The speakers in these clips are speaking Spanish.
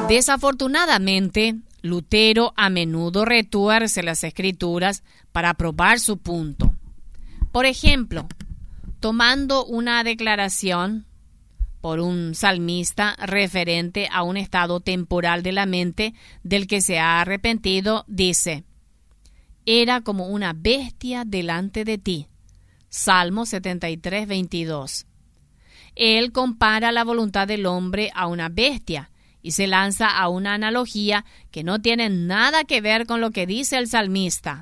Desafortunadamente, Lutero a menudo retuerce las Escrituras para probar su punto. Por ejemplo, tomando una declaración por un salmista referente a un estado temporal de la mente del que se ha arrepentido, dice: «Era como una bestia delante de ti». Salmo 73, 22. Él compara la voluntad del hombre a una bestia y se lanza a una analogía que no tiene nada que ver con lo que dice el salmista.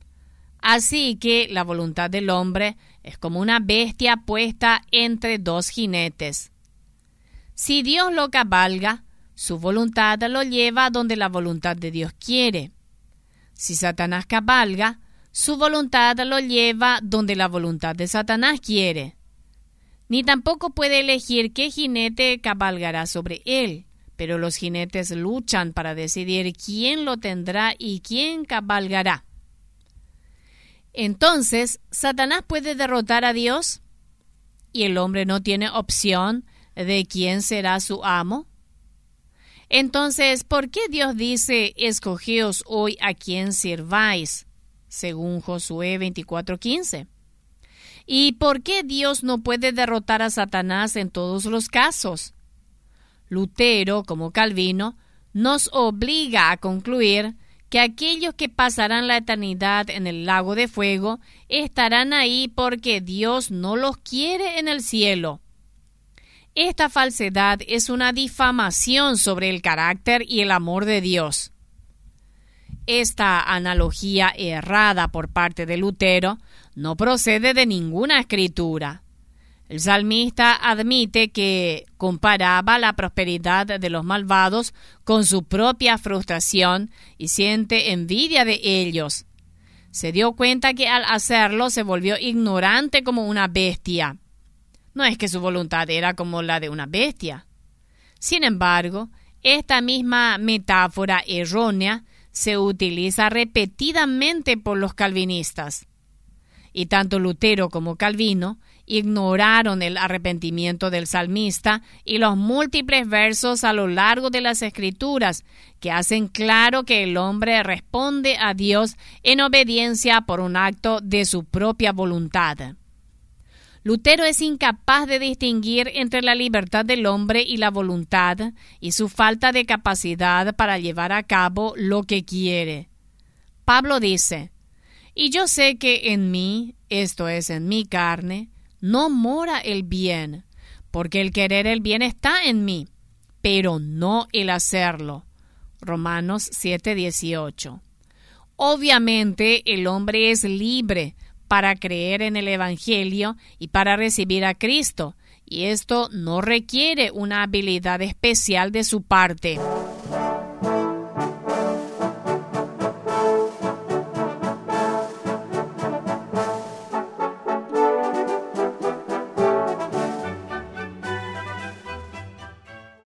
Así que la voluntad del hombre es como una bestia puesta entre dos jinetes. Si Dios lo cabalga, su voluntad lo lleva donde la voluntad de Dios quiere. Si Satanás cabalga, su voluntad lo lleva donde la voluntad de Satanás quiere. Ni tampoco puede elegir qué jinete cabalgará sobre él, pero los jinetes luchan para decidir quién lo tendrá y quién cabalgará. Entonces, ¿Satanás puede derrotar a Dios? ¿Y el hombre no tiene opción de quién será su amo? Entonces, ¿por qué Dios dice: escogeos hoy a quién sirváis? Según Josué 24:15. ¿Y por qué Dios no puede derrotar a Satanás en todos los casos? Lutero, como Calvino, nos obliga a concluir que aquellos que pasarán la eternidad en el lago de fuego estarán ahí porque Dios no los quiere en el cielo. Esta falsedad es una difamación sobre el carácter y el amor de Dios. Esta analogía errada por parte de Lutero no procede de ninguna escritura. El salmista admite que comparaba la prosperidad de los malvados con su propia frustración y siente envidia de ellos. Se dio cuenta que al hacerlo se volvió ignorante como una bestia. No es que su voluntad era como la de una bestia. Sin embargo, esta misma metáfora errónea se utiliza repetidamente por los calvinistas. Y tanto Lutero como Calvino ignoraron el arrepentimiento del salmista y los múltiples versos a lo largo de las Escrituras que hacen claro que el hombre responde a Dios en obediencia por un acto de su propia voluntad. Lutero es incapaz de distinguir entre la libertad del hombre y la voluntad y su falta de capacidad para llevar a cabo lo que quiere. Pablo dice: «Y yo sé que en mí, esto es, en mi carne, no mora el bien, porque el querer el bien está en mí, pero no el hacerlo». Romanos 7:18. Obviamente, el hombre es libre para creer en el Evangelio y para recibir a Cristo, y esto no requiere una habilidad especial de su parte.